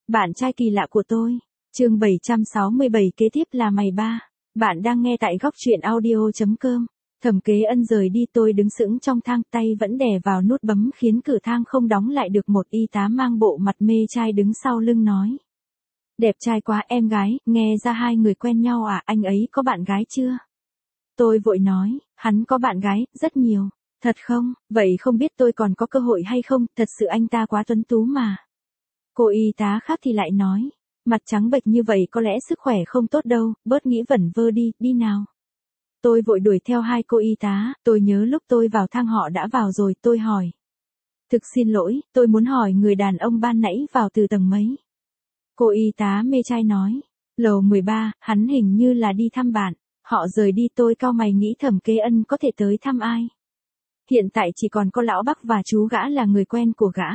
Bạn trai kỳ lạ của tôi. Chương 767 kế tiếp là mày ba. Bạn đang nghe tại góc truyện audio.com. Thẩm Kế Ân rời đi, tôi đứng sững trong thang, tay vẫn đè vào nút bấm khiến cửa thang không đóng lại được. Một y tá mang bộ mặt mê trai đứng sau lưng nói. Đẹp trai quá em gái, nghe ra hai người quen nhau à, anh ấy có bạn gái chưa? Tôi vội nói, hắn có bạn gái, rất nhiều. Thật không, vậy không biết tôi còn có cơ hội hay không, thật sự anh ta quá tuấn tú mà. Cô y tá khác thì lại nói, mặt trắng bệch như vậy có lẽ sức khỏe không tốt đâu, bớt nghĩ vẩn vơ đi, đi nào. Tôi vội đuổi theo hai cô y tá, tôi nhớ lúc tôi vào thang họ đã vào rồi, tôi hỏi. Thực xin lỗi, tôi muốn hỏi người đàn ông ban nãy vào từ tầng mấy? Cô y tá mê trai nói, lầu 13, hắn hình như là đi thăm bạn. Họ rời đi, tôi cau mày nghĩ Thẩm Kế Ân có thể tới thăm ai. Hiện tại chỉ còn có lão Bắc và chú gã là người quen của gã.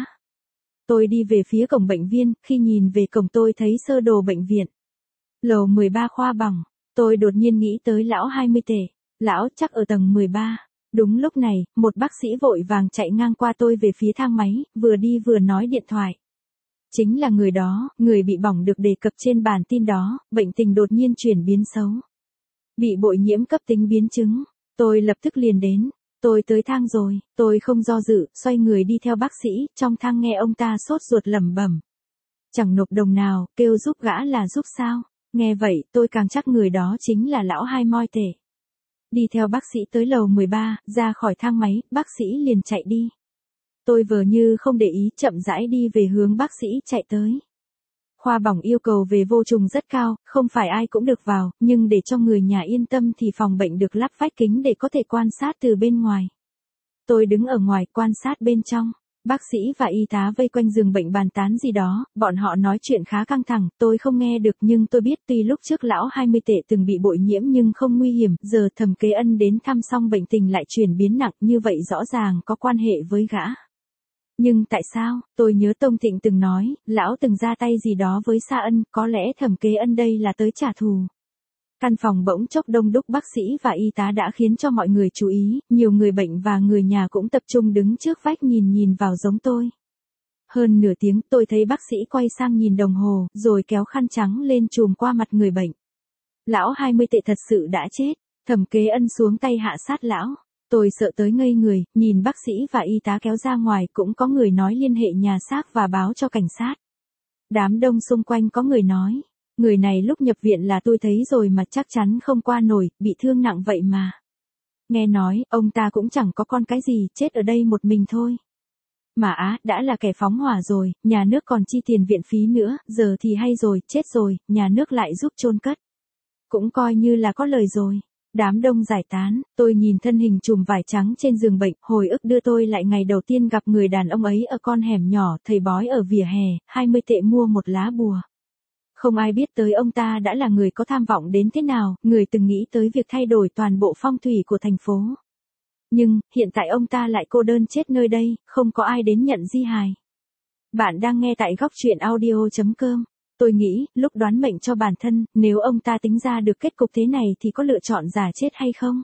Tôi đi về phía cổng bệnh viện, khi nhìn về cổng tôi thấy sơ đồ bệnh viện. Lầu 13 khoa bỏng, tôi đột nhiên nghĩ tới lão 20 tể. Lão chắc ở tầng 13. Đúng lúc này, một bác sĩ vội vàng chạy ngang qua tôi về phía thang máy, vừa đi vừa nói điện thoại. Chính là người đó, người bị bỏng được đề cập trên bản tin đó, bệnh tình đột nhiên chuyển biến xấu. Bị bội nhiễm cấp tính biến chứng. Tôi lập tức liền đến. Tôi tới thang rồi, tôi không do dự, xoay người đi theo bác sĩ, trong thang nghe ông ta sốt ruột lẩm bẩm. Chẳng nộp đồng nào, kêu giúp gã là giúp sao? Nghe vậy, tôi càng chắc người đó chính là lão 20 tể. Đi theo bác sĩ tới lầu 13, ra khỏi thang máy, bác sĩ liền chạy đi. Tôi vờ như không để ý, chậm rãi đi về hướng bác sĩ chạy tới. Khoa bỏng yêu cầu về vô trùng rất cao, không phải ai cũng được vào, nhưng để cho người nhà yên tâm thì phòng bệnh được lắp vách kính để có thể quan sát từ bên ngoài. Tôi đứng ở ngoài quan sát bên trong, bác sĩ và y tá vây quanh giường bệnh bàn tán gì đó, bọn họ nói chuyện khá căng thẳng, tôi không nghe được nhưng tôi biết tuy lúc trước lão 20 tể từng bị bội nhiễm nhưng không nguy hiểm, giờ Thẩm Kế Ân đến thăm xong bệnh tình lại chuyển biến nặng như vậy rõ ràng có quan hệ với gã. Nhưng tại sao, tôi nhớ Tông Thịnh từng nói, lão từng ra tay gì đó với Sa Ân, có lẽ Thẩm Kế Ân đây là tới trả thù. Căn phòng bỗng chốc đông đúc, bác sĩ và y tá đã khiến cho mọi người chú ý, nhiều người bệnh và người nhà cũng tập trung đứng trước vách nhìn vào giống tôi. Hơn nửa tiếng tôi thấy bác sĩ quay sang nhìn đồng hồ, rồi kéo khăn trắng lên trùm qua mặt người bệnh. Lão 20 tệ thật sự đã chết, Thẩm Kế Ân xuống tay hạ sát lão. Tôi sợ tới ngây người, nhìn bác sĩ và y tá kéo ra ngoài, cũng có người nói liên hệ nhà xác và báo cho cảnh sát. Đám đông xung quanh có người nói, người này lúc nhập viện là tôi thấy rồi mà chắc chắn không qua nổi, bị thương nặng vậy mà. Nghe nói, ông ta cũng chẳng có con cái gì, chết ở đây một mình thôi. Mà đã là kẻ phóng hỏa rồi, nhà nước còn chi tiền viện phí nữa, giờ thì hay rồi, chết rồi, nhà nước lại giúp chôn cất. Cũng coi như là có lời rồi. Đám đông giải tán, tôi nhìn thân hình trùm vải trắng trên giường bệnh, hồi ức đưa tôi lại ngày đầu tiên gặp người đàn ông ấy ở con hẻm nhỏ, thầy bói ở vỉa hè, 20 tệ mua một lá bùa. Không ai biết tới ông ta đã là người có tham vọng đến thế nào, người từng nghĩ tới việc thay đổi toàn bộ phong thủy của thành phố. Nhưng, hiện tại ông ta lại cô đơn chết nơi đây, không có ai đến nhận di hài. Bạn đang nghe tại góc truyện audio.com. Tôi nghĩ, lúc đoán mệnh cho bản thân, nếu ông ta tính ra được kết cục thế này thì có lựa chọn giả chết hay không?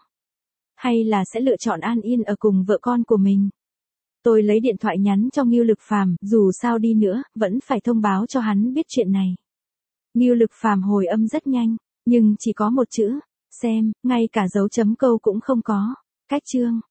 Hay là sẽ lựa chọn an yên ở cùng vợ con của mình? Tôi lấy điện thoại nhắn cho Ngưu Lực Phàm, dù sao đi nữa, vẫn phải thông báo cho hắn biết chuyện này. Ngưu Lực Phàm hồi âm rất nhanh, nhưng chỉ có một chữ, xem, ngay cả dấu chấm câu cũng không có. Cách chương.